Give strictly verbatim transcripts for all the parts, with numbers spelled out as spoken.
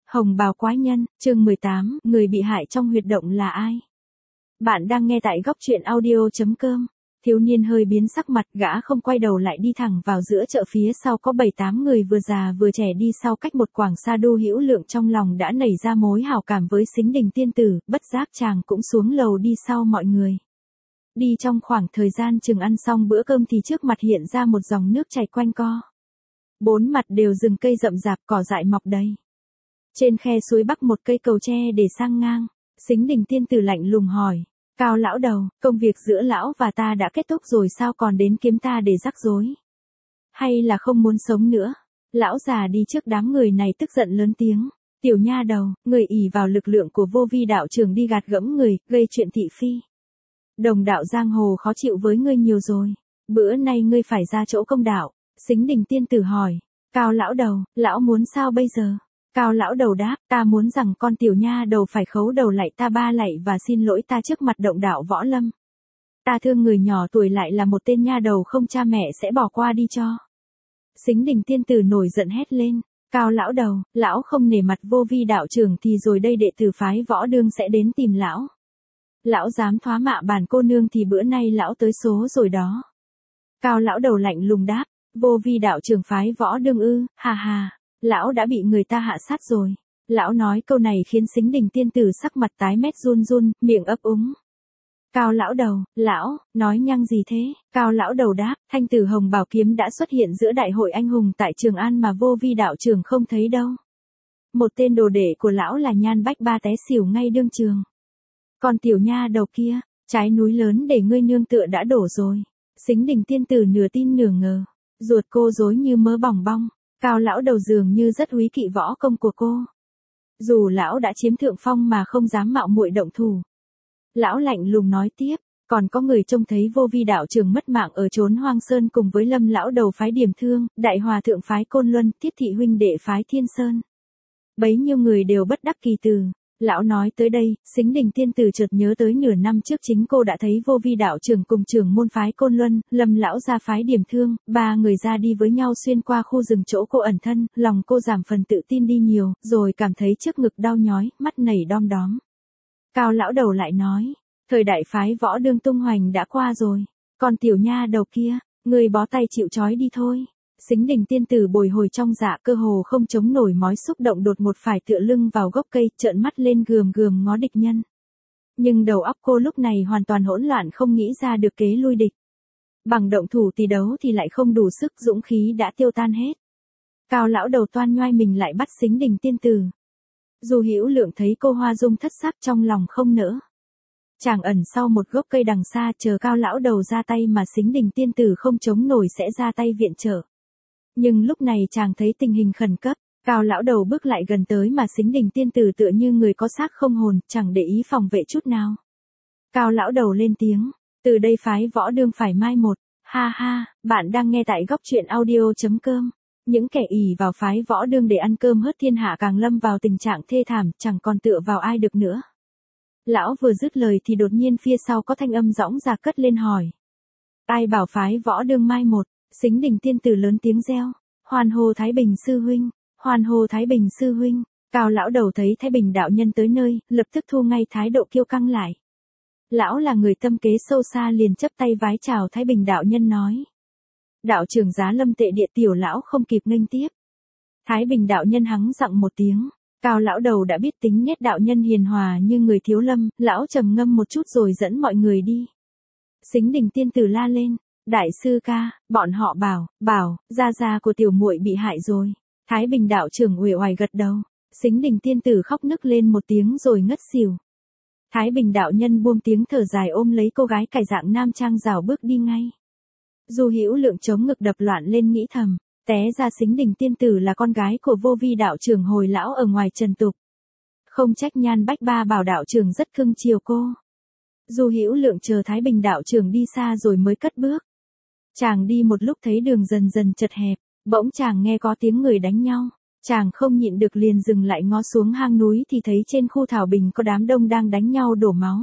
Hồng bào quái nhân, chương mười tám, người bị hại trong huyệt động là ai? Bạn đang nghe tại góc truyện audio chấm com. Thiếu niên hơi biến sắc mặt, gã không quay đầu lại đi thẳng vào giữa chợ, phía sau có bảy tám người vừa già vừa trẻ đi sau cách một quảng xa. Đô Hữu Lượng trong lòng đã nảy ra mối hảo cảm với Sính Đình tiên tử, bất giác chàng cũng xuống lầu đi sau mọi người. Đi trong khoảng thời gian chừng ăn xong bữa cơm thì trước mặt hiện ra một dòng nước chảy quanh co. Bốn mặt đều rừng cây rậm rạp, cỏ dại mọc đầy. Trên khe suối bắc một cây cầu tre để sang ngang. Sính Đình tiên tử lạnh lùng hỏi: Cao lão đầu, công việc giữa lão và ta đã kết thúc rồi sao còn đến kiếm ta để rắc rối? Hay là không muốn sống nữa? Lão già đi trước đám người này tức giận lớn tiếng: Tiểu nha đầu, người ỷ vào lực lượng của Vô Vi đạo trưởng đi gạt gẫm người, gây chuyện thị phi. Đồng đạo giang hồ khó chịu với ngươi nhiều rồi, bữa nay ngươi phải ra chỗ công đạo. Sính Đình tiên tử hỏi: Cao lão đầu, lão muốn sao bây giờ? Cao lão đầu đáp: Ta muốn rằng con tiểu nha đầu phải khấu đầu lạy ta ba lạy và xin lỗi ta trước mặt động đạo võ lâm. Ta thương người nhỏ tuổi lại là một tên nha đầu không cha mẹ sẽ bỏ qua đi cho. Sính Đình tiên tử nổi giận hét lên: Cao lão đầu, lão không nể mặt Vô Vi đạo trưởng thì rồi đây đệ tử phái võ đương sẽ đến tìm lão. Lão dám thoá mạ bản cô nương thì bữa nay lão tới số rồi đó. Cao lão đầu lạnh lùng đáp: Vô Vi đạo trưởng phái võ đương ư? Hà hà, lão đã bị người ta hạ sát rồi. Lão nói câu này khiến Sính Đình tiên tử sắc mặt tái mét run run, miệng ấp úng. Cao lão đầu, lão, nói nhăng gì thế? Cao lão đầu đáp: Thanh tử hồng bảo kiếm đã xuất hiện giữa đại hội anh hùng tại Trường An mà Vô Vi đạo trưởng không thấy đâu. Một tên đồ đệ của lão là Nhan Bách Ba té xỉu ngay đương trường. Còn tiểu nha đầu kia, trái núi lớn để ngươi nương tựa đã đổ rồi. Sính Đình tiên tử nửa tin nửa ngờ, ruột cô rối như mớ bòng bong. Cao lão đầu dường như rất úy kỵ võ công của cô. Dù lão đã chiếm thượng phong mà không dám mạo muội động thủ. Lão lạnh lùng nói tiếp: Còn có người trông thấy Vô Vi đạo trưởng mất mạng ở chốn hoang sơn cùng với Lâm lão đầu phái Điểm Thương, Đại hòa thượng phái Côn Luân, Tiết thị huynh đệ phái Thiên Sơn. Bấy nhiêu người đều bất đắc kỳ từ. Lão nói tới đây, Sính Đình tiên tử chợt nhớ tới nửa năm trước chính cô đã thấy Vô Vi đạo trưởng cùng trưởng môn phái Côn Luân, Lâm lão ra phái Điểm Thương, ba người ra đi với nhau xuyên qua khu rừng chỗ cô ẩn thân, lòng cô giảm phần tự tin đi nhiều, rồi cảm thấy trước ngực đau nhói, mắt nảy đom đóm. Cao lão đầu lại nói: Thời đại phái võ đương tung hoành đã qua rồi, còn tiểu nha đầu kia, người bó tay chịu trói đi thôi. Sính Đình tiên tử bồi hồi trong dạ, cơ hồ không chống nổi mói xúc động, đột một phải tựa lưng vào gốc cây, trợn mắt lên gườm gườm ngó địch nhân. Nhưng đầu óc cô lúc này hoàn toàn hỗn loạn, không nghĩ ra được kế lui địch. Bằng động thủ tỷ đấu thì lại không đủ sức, dũng khí đã tiêu tan hết. Cao lão đầu toan nhoai mình lại bắt Sính Đình tiên tử. Dù Hữu Lượng thấy cô hoa dung thất sắc trong lòng không nỡ. Chàng ẩn sau một gốc cây đằng xa chờ Cao lão đầu ra tay mà Sính Đình tiên tử không chống nổi sẽ ra tay viện trợ. Nhưng lúc này chàng thấy tình hình khẩn cấp, Cao lão đầu bước lại gần tới mà Sính Đình tiên tử tựa như người có xác không hồn, chẳng để ý phòng vệ chút nào. Cao lão đầu lên tiếng: Từ đây phái võ đương phải mai một. Ha ha, bạn đang nghe tại góc truyện audio chấm com. Những kẻ ỷ vào phái võ đương để ăn cơm hớt thiên hạ càng lâm vào tình trạng thê thảm, chẳng còn tựa vào ai được nữa. Lão vừa dứt lời thì đột nhiên phía sau có thanh âm dõng dạc cất lên hỏi: Ai bảo phái võ đương mai một? Sính Đình tiên tử lớn tiếng reo: Hoan hô Thái Bình sư huynh, hoan hô Thái Bình sư huynh. Cao lão đầu thấy Thái Bình đạo nhân tới nơi, lập tức thu ngay thái độ kiêu căng lại. Lão là người tâm kế sâu xa, liền chấp tay vái chào Thái Bình đạo nhân nói: Đạo trưởng giá lâm tệ địa, tiểu lão không kịp nghênh tiếp. Thái Bình đạo nhân hắng giọng một tiếng. Cao lão đầu đã biết tính nét đạo nhân hiền hòa như người thiếu lâm, lão trầm ngâm một chút rồi dẫn mọi người đi. Sính Đình tiên tử la lên: Đại sư ca, bọn họ bảo, bảo, gia gia của tiểu muội bị hại rồi. Thái Bình đạo trưởng uể oải gật đầu. Sính Đình tiên tử khóc nức lên một tiếng rồi ngất xỉu. Thái Bình đạo nhân buông tiếng thở dài ôm lấy cô gái cải dạng nam trang rảo bước đi ngay. Dù Hữu Lượng chống ngực đập loạn lên nghĩ thầm, té ra Sính Đình tiên tử là con gái của Vô Vi đạo trưởng hồi lão ở ngoài trần tục. Không trách Nhan Bách Ba bảo đạo trưởng rất cưng chiều cô. Dù Hữu Lượng chờ Thái Bình đạo trưởng đi xa rồi mới cất bước. Chàng đi một lúc thấy đường dần dần chật hẹp, bỗng chàng nghe có tiếng người đánh nhau. Chàng không nhịn được liền dừng lại ngó xuống hang núi thì thấy trên khu thảo bình có đám đông đang đánh nhau đổ máu.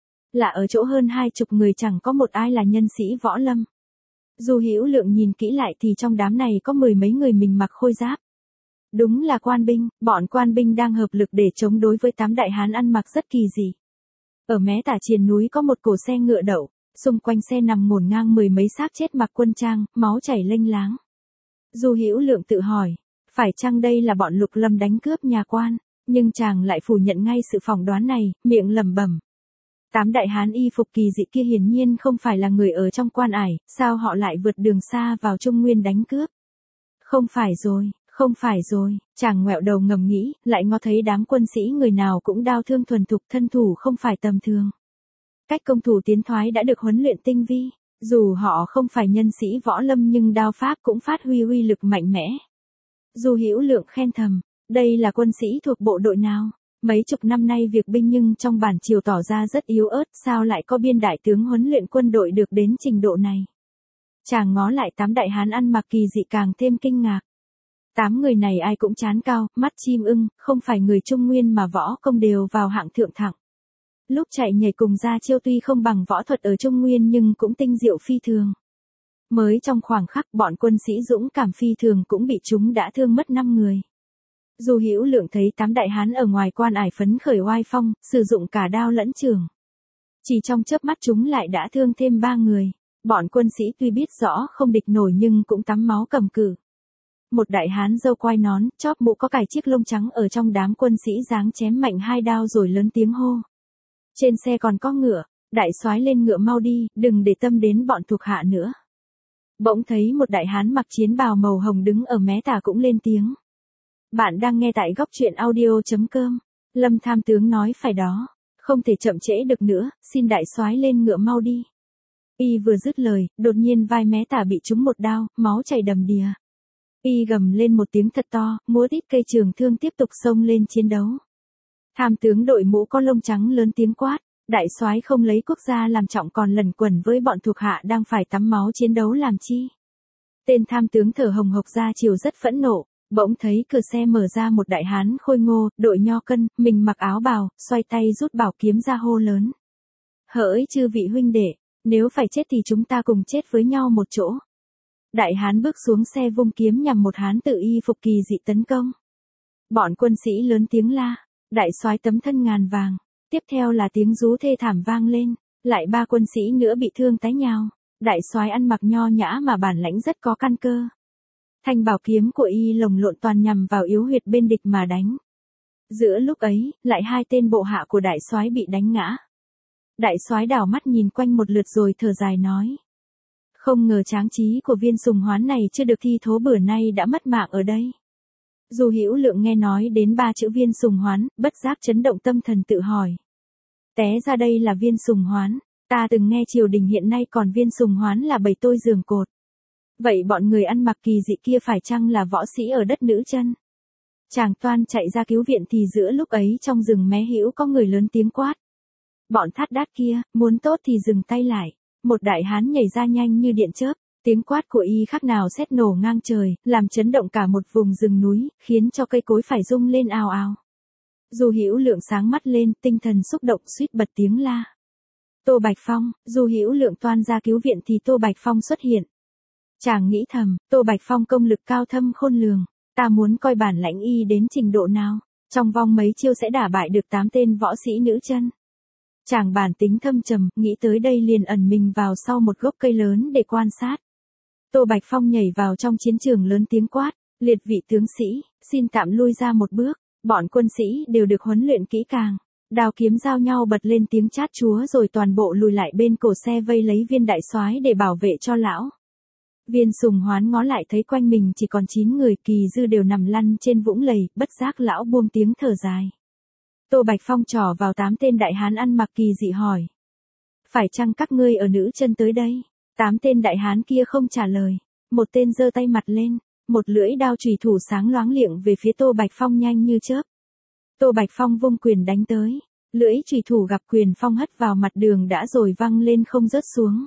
Lạ ở chỗ hơn hai chục người chẳng có một ai là nhân sĩ võ lâm. Dù Hữu Lượng nhìn kỹ lại thì trong đám này có mười mấy người mình mặc khôi giáp. Đúng là quan binh, bọn quan binh đang hợp lực để chống đối với tám đại hán ăn mặc rất kỳ dị. Ở mé tả triền núi có một cổ xe ngựa đậu, xung quanh xe nằm ngổn ngang mười mấy xác chết mặc quân trang, máu chảy lênh láng. Du Hữu Lượng tự hỏi, phải chăng đây là bọn Lục Lâm đánh cướp nhà quan, nhưng chàng lại phủ nhận ngay sự phỏng đoán này, miệng lẩm bẩm. Tám đại hán y phục kỳ dị kia hiển nhiên không phải là người ở trong quan ải, sao họ lại vượt đường xa vào Trung Nguyên đánh cướp? Không phải rồi, không phải rồi, chàng ngoẹo đầu ngầm nghĩ, lại ngó thấy đám quân sĩ người nào cũng đao thương thuần thục, thân thủ không phải tầm thường. Cách công thủ tiến thoái đã được huấn luyện tinh vi, dù họ không phải nhân sĩ võ lâm nhưng đao pháp cũng phát huy uy lực mạnh mẽ. Du Hữu Lượng khen thầm, đây là quân sĩ thuộc bộ đội nào? Mấy chục năm nay việc binh nhưng trong bản triều tỏ ra rất yếu ớt, sao lại có biên đại tướng huấn luyện quân đội được đến trình độ này? Chàng ngó lại tám đại hán ăn mặc kỳ dị càng thêm kinh ngạc. Tám người này ai cũng trán cao, mắt chim ưng, không phải người Trung Nguyên mà võ công đều vào hạng thượng thẳng. Lúc chạy nhảy cùng ra chiêu tuy không bằng võ thuật ở Trung Nguyên nhưng cũng tinh diệu phi thường. Mới trong khoảng khắc bọn quân sĩ dũng cảm phi thường cũng bị chúng đã thương mất năm người. Du Hữu Lượng thấy tám đại hán ở ngoài quan ải phấn khởi oai phong, sử dụng cả đao lẫn trường. Chỉ trong chớp mắt chúng lại đã thương thêm ba người. Bọn quân sĩ tuy biết rõ không địch nổi nhưng cũng tắm máu cầm cự. Một đại hán râu quai nón, chóp mũ có cài chiếc lông trắng ở trong đám quân sĩ giáng chém mạnh hai đao rồi lớn tiếng hô. Trên xe còn có ngựa, đại soái lên ngựa mau đi, đừng để tâm đến bọn thuộc hạ nữa. Bỗng thấy một đại hán mặc chiến bào màu hồng đứng ở mé tả cũng lên tiếng. Bạn đang nghe tại góc truyện audio.com. Lâm tham tướng nói phải đó, không thể chậm trễ được nữa, xin đại soái lên ngựa mau đi. Y vừa dứt lời, đột nhiên vai mé tả bị trúng một đao, máu chảy đầm đìa. Y gầm lên một tiếng thật to, múa tít cây trường thương tiếp tục xông lên chiến đấu. Tham tướng đội mũ có lông trắng lớn tiếng quát, đại soái không lấy quốc gia làm trọng còn lẩn quẩn với bọn thuộc hạ đang phải tắm máu chiến đấu làm chi. Tên tham tướng thở hồng hộc ra chiều rất phẫn nộ, bỗng thấy cửa xe mở ra một đại hán khôi ngô, đội nho cân, mình mặc áo bào, xoay tay rút bảo kiếm ra hô lớn. Hỡi chư vị huynh đệ, nếu phải chết thì chúng ta cùng chết với nhau một chỗ. Đại hán bước xuống xe vung kiếm nhằm một hán tự y phục kỳ dị tấn công. Bọn quân sĩ lớn tiếng la, đại soái tấm thân ngàn vàng. Tiếp theo là tiếng rú thê thảm vang lên, lại ba quân sĩ nữa bị thương tái nhào. Đại soái ăn mặc nho nhã mà bản lãnh rất có căn cơ. Thanh bảo kiếm của y lồng lộn toàn nhằm vào yếu huyệt bên địch mà đánh. Giữa lúc ấy, lại hai tên bộ hạ của đại soái bị đánh ngã. Đại soái đảo mắt nhìn quanh một lượt rồi thở dài nói. Không ngờ tráng trí của Viên Sùng Hoán này chưa được thi thố bữa nay đã mất mạng ở đây. Du Hữu Lượng nghe nói đến ba chữ Viên Sùng Hoán, bất giác chấn động tâm thần tự hỏi. Té ra đây là Viên Sùng Hoán, ta từng nghe triều đình hiện nay còn Viên Sùng Hoán là bầy tôi giường cột. Vậy bọn người ăn mặc kỳ dị kia phải chăng là võ sĩ ở đất Nữ Chân? Chàng toan chạy ra cứu viện thì giữa lúc ấy trong rừng mé hữu có người lớn tiếng quát. Bọn thát đát kia, muốn tốt thì dừng tay lại. Một đại hán nhảy ra nhanh như điện chớp, tiếng quát của y khác nào sét nổ ngang trời, làm chấn động cả một vùng rừng núi, khiến cho cây cối phải rung lên ào ào. Du Hữu Lượng sáng mắt lên, tinh thần xúc động suýt bật tiếng la. Tô Bạch Phong, Du Hữu Lượng toan ra cứu viện thì Tô Bạch Phong xuất hiện. Chàng nghĩ thầm, Tô Bạch Phong công lực cao thâm khôn lường, ta muốn coi bản lãnh y đến trình độ nào, trong vòng mấy chiêu sẽ đả bại được tám tên võ sĩ Nữ Chân. Chàng bản tính thâm trầm, nghĩ tới đây liền ẩn mình vào sau một gốc cây lớn để quan sát. Tô Bạch Phong nhảy vào trong chiến trường lớn tiếng quát, liệt vị tướng sĩ, xin tạm lui ra một bước, bọn quân sĩ đều được huấn luyện kỹ càng. Đao kiếm giao nhau bật lên tiếng chát chúa rồi toàn bộ lùi lại bên cổ xe vây lấy Viên đại soái để bảo vệ cho lão. Viên Sùng Hoán ngó lại thấy quanh mình chỉ còn chín người, kỳ dư đều nằm lăn trên vũng lầy, bất giác lão buông tiếng thở dài. Tô Bạch Phong trỏ vào tám tên đại hán ăn mặc kỳ dị hỏi. Phải chăng các ngươi ở Nữ Chân tới đây? Tám tên đại hán kia không trả lời. Một tên giơ tay mặt lên, một lưỡi đao chùy thủ sáng loáng liệng về phía Tô Bạch Phong nhanh như chớp. Tô Bạch Phong vung quyền đánh tới. Lưỡi chùy thủ gặp quyền phong hất vào mặt đường đã rồi văng lên không rớt xuống.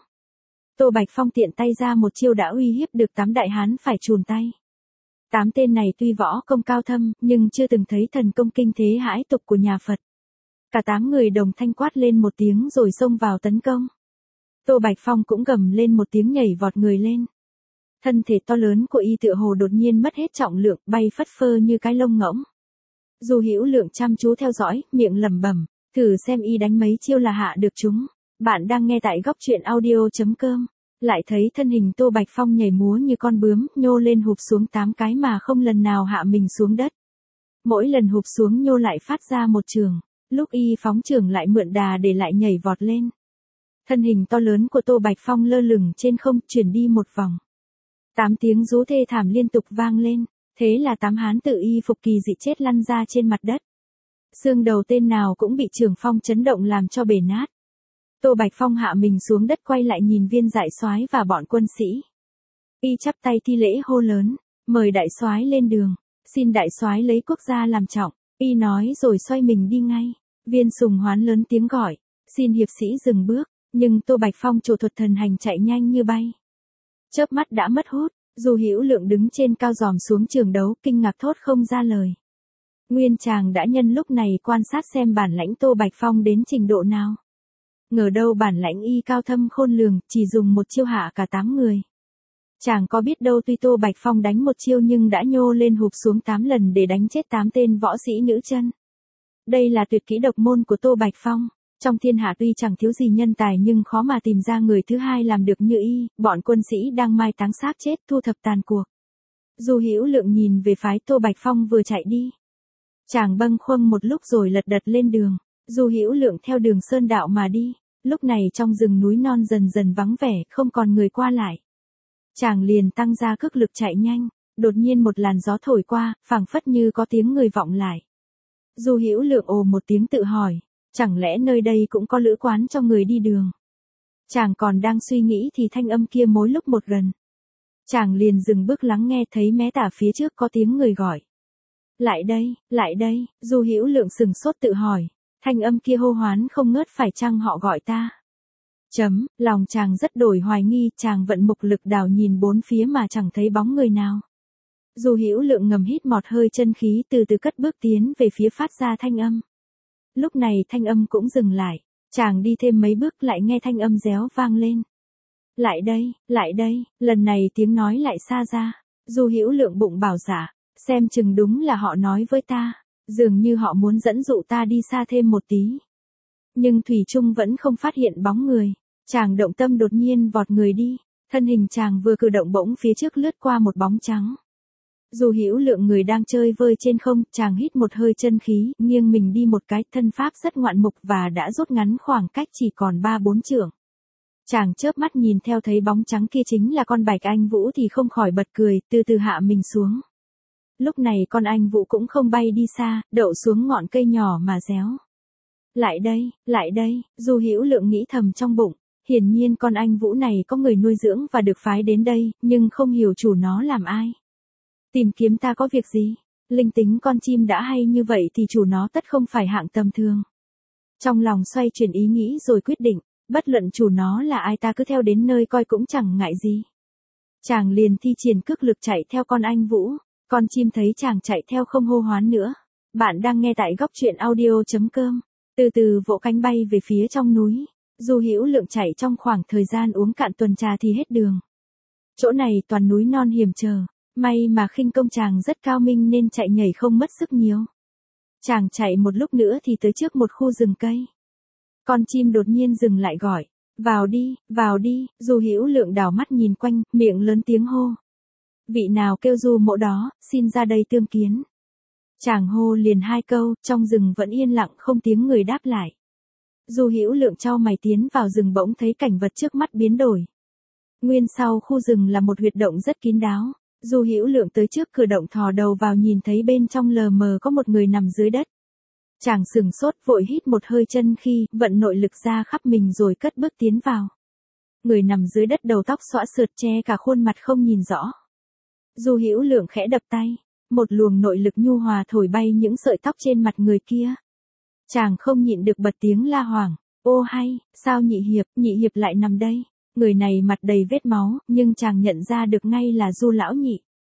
Tô Bạch Phong tiện tay ra một chiêu đã uy hiếp được tám đại hán phải chùn tay. Tám tên này tuy võ công cao thâm, nhưng chưa từng thấy thần công kinh thế hãi tục của nhà Phật. Cả tám người đồng thanh quát lên một tiếng rồi xông vào tấn công. Tô Bạch Phong cũng gầm lên một tiếng nhảy vọt người lên. Thân thể to lớn của y tựa hồ đột nhiên mất hết trọng lượng, bay phất phơ như cái lông ngỗng. Du Hữu Lượng chăm chú theo dõi, miệng lẩm bẩm, thử xem y đánh mấy chiêu là hạ được chúng. Bạn đang nghe tại góc truyện audio.com. Lại thấy thân hình Tô Bạch Phong nhảy múa như con bướm, nhô lên hụp xuống tám cái mà không lần nào hạ mình xuống đất. Mỗi lần hụp xuống nhô lại phát ra một trường, lúc y phóng trường lại mượn đà để lại nhảy vọt lên. Thân hình to lớn của Tô Bạch Phong lơ lửng trên không, chuyển đi một vòng. Tám tiếng rú thê thảm liên tục vang lên, thế là tám hán tử y phục kỳ dị chết lăn ra trên mặt đất. Xương đầu tên nào cũng bị Trường Phong chấn động làm cho bể nát. Tô Bạch Phong hạ mình xuống đất quay lại nhìn Viên Đại Soái và bọn quân sĩ. Y chắp tay thi lễ hô lớn, mời đại soái lên đường, xin đại soái lấy quốc gia làm trọng. Y nói rồi xoay mình đi ngay. Viên Sùng Hoán lớn tiếng gọi, xin hiệp sĩ dừng bước, nhưng Tô Bạch Phong trổ thuật thần hành chạy nhanh như bay. Chớp mắt đã mất hút, Du Hữu Lượng đứng trên cao dòm xuống trường đấu, kinh ngạc thốt không ra lời. Nguyên chàng đã nhân lúc này quan sát xem bản lãnh Tô Bạch Phong đến trình độ nào. Ngờ đâu bản lãnh y cao thâm khôn lường, chỉ dùng một chiêu hạ cả tám người. Chàng có biết đâu tuy Tô Bạch Phong đánh một chiêu nhưng đã nhô lên hụp xuống tám lần để đánh chết tám tên võ sĩ nữ chân. Đây là tuyệt kỹ độc môn của Tô Bạch Phong. Trong thiên hạ tuy chẳng thiếu gì nhân tài nhưng khó mà tìm ra người thứ hai làm được như y. Bọn quân sĩ đang mai táng xác chết thu thập tàn cuộc. Du Hữu Lượng nhìn về phái Tô Bạch Phong vừa chạy đi. Chàng bâng khuâng một lúc rồi lật đật lên đường. Du Hữu Lượng theo đường sơn đạo mà đi. Lúc này trong rừng núi non dần dần vắng vẻ, không còn người qua lại. Chàng liền tăng ra cước lực chạy nhanh. Đột nhiên một làn gió thổi qua, phảng phất như có tiếng người vọng lại. Du Hữu Lượng ồ một tiếng tự hỏi, chẳng lẽ nơi đây cũng có lữ quán cho người đi đường? Chàng còn đang suy nghĩ thì thanh âm kia mỗi lúc một gần. Chàng liền dừng bước lắng nghe, thấy mé tả phía trước có tiếng người gọi. Lại đây, lại đây. Du Hữu Lượng sừng sốt tự hỏi, thanh âm kia hô hoán không ngớt, phải chăng họ gọi ta? Chấm, lòng chàng rất đổi hoài nghi, chàng vận mục lực đảo nhìn bốn phía mà chẳng thấy bóng người nào. Du Hữu Lượng ngầm hít một hơi chân khí, từ từ cất bước tiến về phía phát ra thanh âm. Lúc này thanh âm cũng dừng lại, chàng đi thêm mấy bước lại nghe thanh âm réo vang lên. Lại đây, lại đây, lần này tiếng nói lại xa ra. Du Hữu Lượng bụng bảo dạ, xem chừng đúng là họ nói với ta, dường như họ muốn dẫn dụ ta đi xa thêm một tí. Nhưng thủy chung vẫn không phát hiện bóng người, chàng động tâm đột nhiên vọt người đi, thân hình chàng vừa cử động bỗng phía trước lướt qua một bóng trắng. Du Hữu Lượng người đang chơi vơi trên không, chàng hít một hơi chân khí, nghiêng mình đi một cái, thân pháp rất ngoạn mục và đã rút ngắn khoảng cách chỉ còn ba bốn trượng. Chàng chớp mắt nhìn theo thấy bóng trắng kia chính là con Bạch Anh Vũ thì không khỏi bật cười, từ từ hạ mình xuống. Lúc này con Anh Vũ cũng không bay đi xa, đậu xuống ngọn cây nhỏ mà réo. Lại đây, lại đây, Du Hữu Lượng nghĩ thầm trong bụng, hiển nhiên con Anh Vũ này có người nuôi dưỡng và được phái đến đây, nhưng không hiểu chủ nó làm ai. Tìm kiếm ta có việc gì? Linh tính con chim đã hay như vậy thì chủ nó tất không phải hạng tầm thường. Trong lòng xoay chuyển ý nghĩ rồi quyết định, bất luận chủ nó là ai ta cứ theo đến nơi coi cũng chẳng ngại gì. Chàng liền thi triển cước lực chạy theo con Anh Vũ, con chim thấy chàng chạy theo không hô hoán nữa. Bạn đang nghe tại góc truyện audio.com, từ từ vỗ cánh bay về phía trong núi. Du Hữu Lượng chạy trong khoảng thời gian uống cạn tuần trà thì hết đường. Chỗ này toàn núi non hiểm trở. May mà khinh công chàng rất cao minh nên chạy nhảy không mất sức nhiều. Chàng chạy một lúc nữa thì tới trước một khu rừng cây. Con chim đột nhiên dừng lại gọi, vào đi, vào đi. Du Hữu Lượng đảo mắt nhìn quanh, miệng lớn tiếng hô. Vị nào kêu Du mỗ đó, xin ra đây tương kiến. Chàng hô liền hai câu, trong rừng vẫn yên lặng không tiếng người đáp lại. Du Hữu Lượng chau mày tiến vào rừng bỗng thấy cảnh vật trước mắt biến đổi. Nguyên sau khu rừng là một huyệt động rất kín đáo. Du Hữu Lượng tới trước cửa động thò đầu vào nhìn thấy bên trong lờ mờ có một người nằm dưới đất. Chàng sừng sốt vội hít một hơi chân khi vận nội lực ra khắp mình rồi cất bước tiến vào. Người nằm dưới đất đầu tóc xõa sượt che cả khuôn mặt không nhìn rõ. Du Hữu Lượng khẽ đập tay, một luồng nội lực nhu hòa thổi bay những sợi tóc trên mặt người kia. Chàng không nhịn được bật tiếng la hoảng, ô hay, sao nhị hiệp, nhị hiệp lại nằm đây? Người này mặt đầy vết máu, nhưng chàng nhận ra được ngay là Du lão nhị.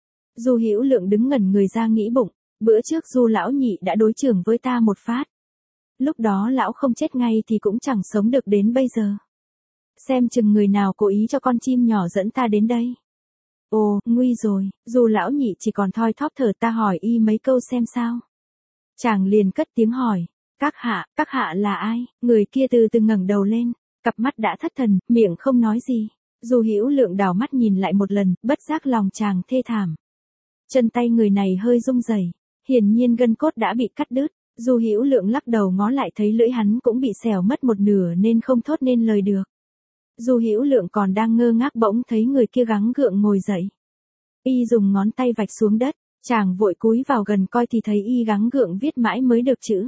Du Hữu Lượng đứng ngẩn người ra nghĩ bụng, bữa trước Du lão nhị đã đối chưởng với ta một phát. Lúc đó lão không chết ngay thì cũng chẳng sống được đến bây giờ. Xem chừng người nào cố ý cho con chim nhỏ dẫn ta đến đây. Ồ, nguy rồi, Du lão nhị chỉ còn thoi thóp thở, ta hỏi y mấy câu xem sao. Chàng liền cất tiếng hỏi, các hạ, các hạ là ai? Người kia từ từ ngẩng đầu lên, cặp mắt đã thất thần, miệng không nói gì. Du Hữu Lượng đảo mắt nhìn lại một lần, bất giác lòng chàng thê thảm. Chân tay người này hơi rung rẩy, hiển nhiên gân cốt đã bị cắt đứt. Du Hữu Lượng lắc đầu ngó lại thấy lưỡi hắn cũng bị xẻo mất một nửa nên không thốt nên lời được. Du Hữu Lượng còn đang ngơ ngác bỗng thấy người kia gắng gượng ngồi dậy. Y dùng ngón tay vạch xuống đất, chàng vội cúi vào gần coi thì thấy y gắng gượng viết mãi mới được chữ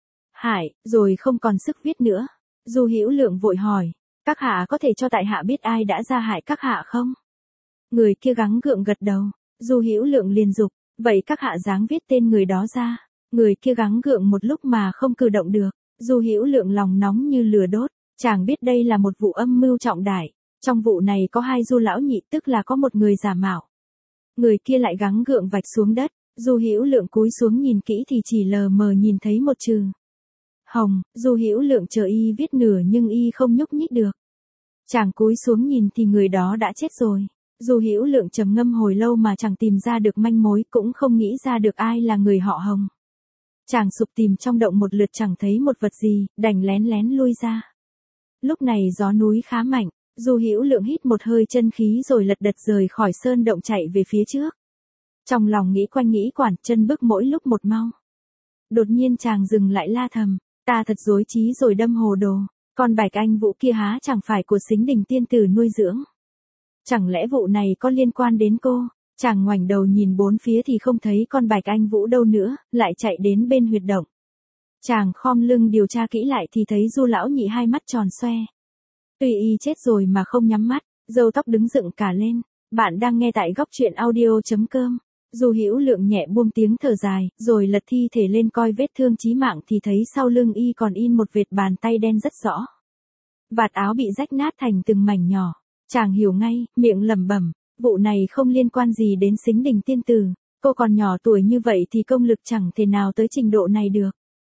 Hải, rồi không còn sức viết nữa. Du Hữu Lượng vội hỏi, các hạ có thể cho tại hạ biết ai đã ra hại các hạ không? Người kia gắng gượng gật đầu. Du Hữu Lượng liền dục, vậy các hạ dáng viết tên người đó ra. Người kia gắng gượng một lúc mà không cử động được. Du Hữu Lượng lòng nóng như lửa đốt, chàng biết đây là một vụ âm mưu trọng đại. Trong vụ này có hai Du lão nhị, tức là có một người giả mạo. Người kia lại gắng gượng vạch xuống đất. Du Hữu Lượng cúi xuống nhìn kỹ thì chỉ lờ mờ nhìn thấy một chữ Hồng. Du Hữu Lượng chờ y viết nửa nhưng y không nhúc nhích được. Chàng cúi xuống nhìn thì người đó đã chết rồi. Du Hữu Lượng trầm ngâm hồi lâu mà chẳng tìm ra được manh mối, cũng không nghĩ ra được ai là người họ Hồng. Chàng sục tìm trong động một lượt chẳng thấy một vật gì, đành lén lén lui ra. Lúc này gió núi khá mạnh, Du Hữu Lượng hít một hơi chân khí rồi lật đật rời khỏi sơn động chạy về phía trước. Trong lòng nghĩ quanh nghĩ quản, chân bước mỗi lúc một mau. Đột nhiên chàng dừng lại la thầm, ta thật rối trí rồi đâm hồ đồ, con Bạch Anh Vũ kia há chẳng phải của Sính Đình tiên tử nuôi dưỡng. Chẳng lẽ vụ này có liên quan đến cô? Chàng ngoảnh đầu nhìn bốn phía thì không thấy con Bạch Anh Vũ đâu nữa, lại chạy đến bên huyệt động. Chàng khom lưng điều tra kỹ lại thì thấy Du lão nhị hai mắt tròn xoe. Tuy y chết rồi mà không nhắm mắt, râu tóc đứng dựng cả lên. Bạn đang nghe tại góc truyện audio chấm com. Du Hữu Lượng nhẹ buông tiếng thở dài, rồi lật thi thể lên coi vết thương chí mạng thì thấy sau lưng y còn in một vệt bàn tay đen rất rõ. Vạt áo bị rách nát thành từng mảnh nhỏ. Chàng hiểu ngay, miệng lẩm bẩm, vụ này không liên quan gì đến Sính Đình tiên tử, cô còn nhỏ tuổi như vậy thì công lực chẳng thể nào tới trình độ này được.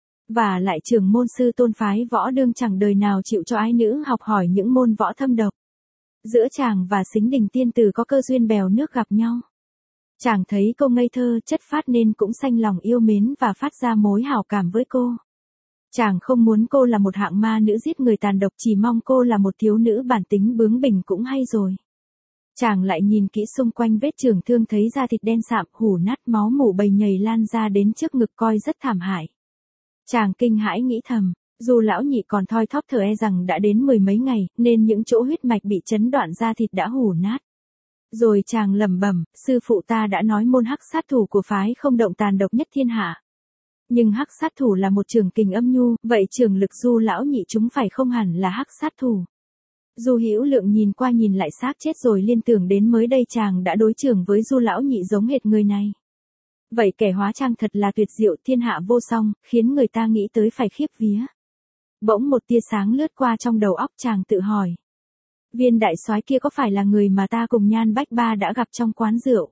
Và lại trưởng môn sư tôn phái võ đương chẳng đời nào chịu cho ái nữ học hỏi những môn võ thâm độc. Giữa chàng và Sính Đình tiên tử có cơ duyên bèo nước gặp nhau. Chàng thấy cô ngây thơ chất phác nên cũng sanh lòng yêu mến và phát ra mối hảo cảm với cô. Chàng không muốn cô là một hạng ma nữ giết người tàn độc, chỉ mong cô là một thiếu nữ bản tính bướng bỉnh cũng hay rồi. Chàng lại nhìn kỹ xung quanh vết chưởng thương thấy da thịt đen sạm hủ nát, máu mủ bầy nhầy lan ra đến trước ngực coi rất thảm hại. Chàng kinh hãi nghĩ thầm, dù lão nhị còn thoi thóp thở e rằng đã đến mười mấy ngày, nên những chỗ huyết mạch bị chấn đoạn da thịt đã hủ nát. Rồi chàng lẩm bẩm, sư phụ ta đã nói môn hắc sát thủ của phái không động tàn độc nhất thiên hạ. Nhưng hắc sát thủ là một trường kình âm nhu, vậy trường lực Du lão nhị chúng phải không hẳn là hắc sát thủ. Du Hữu Lượng nhìn qua nhìn lại xác chết rồi liên tưởng đến mới đây chàng đã đối chưởng với Du lão nhị giống hệt người này. Vậy kẻ hóa trang thật là tuyệt diệu, thiên hạ vô song, khiến người ta nghĩ tới phải khiếp vía. Bỗng một tia sáng lướt qua trong đầu óc chàng tự hỏi. Viên đại soái kia có phải là người mà ta cùng Nhan Bách Ba đã gặp trong quán rượu?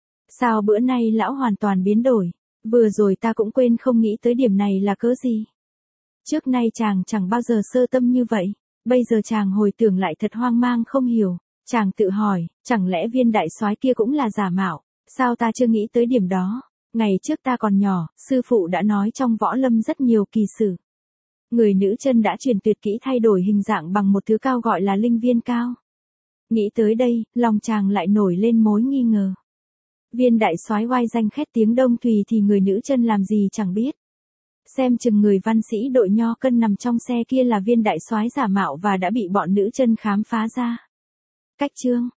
Sao bữa nay lão hoàn toàn biến đổi? Vừa rồi ta cũng quên không nghĩ tới điểm này là cớ gì. Trước nay chàng chẳng bao giờ sơ tâm như vậy, bây giờ chàng hồi tưởng lại thật hoang mang không hiểu. Chàng tự hỏi, chẳng lẽ viên đại soái kia cũng là giả mạo? Sao ta chưa nghĩ tới điểm đó? Ngày trước ta còn nhỏ, sư phụ đã nói trong võ lâm rất nhiều kỳ sử. Người nữ chân đã truyền tuyệt kỹ thay đổi hình dạng bằng một thứ cao gọi là linh viên cao. Nghĩ tới đây, lòng chàng lại nổi lên mối nghi ngờ. Viên đại soái oai danh khét tiếng Đông Thùy thì người nữ chân làm gì chẳng biết. Xem chừng người văn sĩ đội Nho Cân nằm trong xe kia là viên đại soái giả mạo và đã bị bọn nữ chân khám phá ra. Cách chương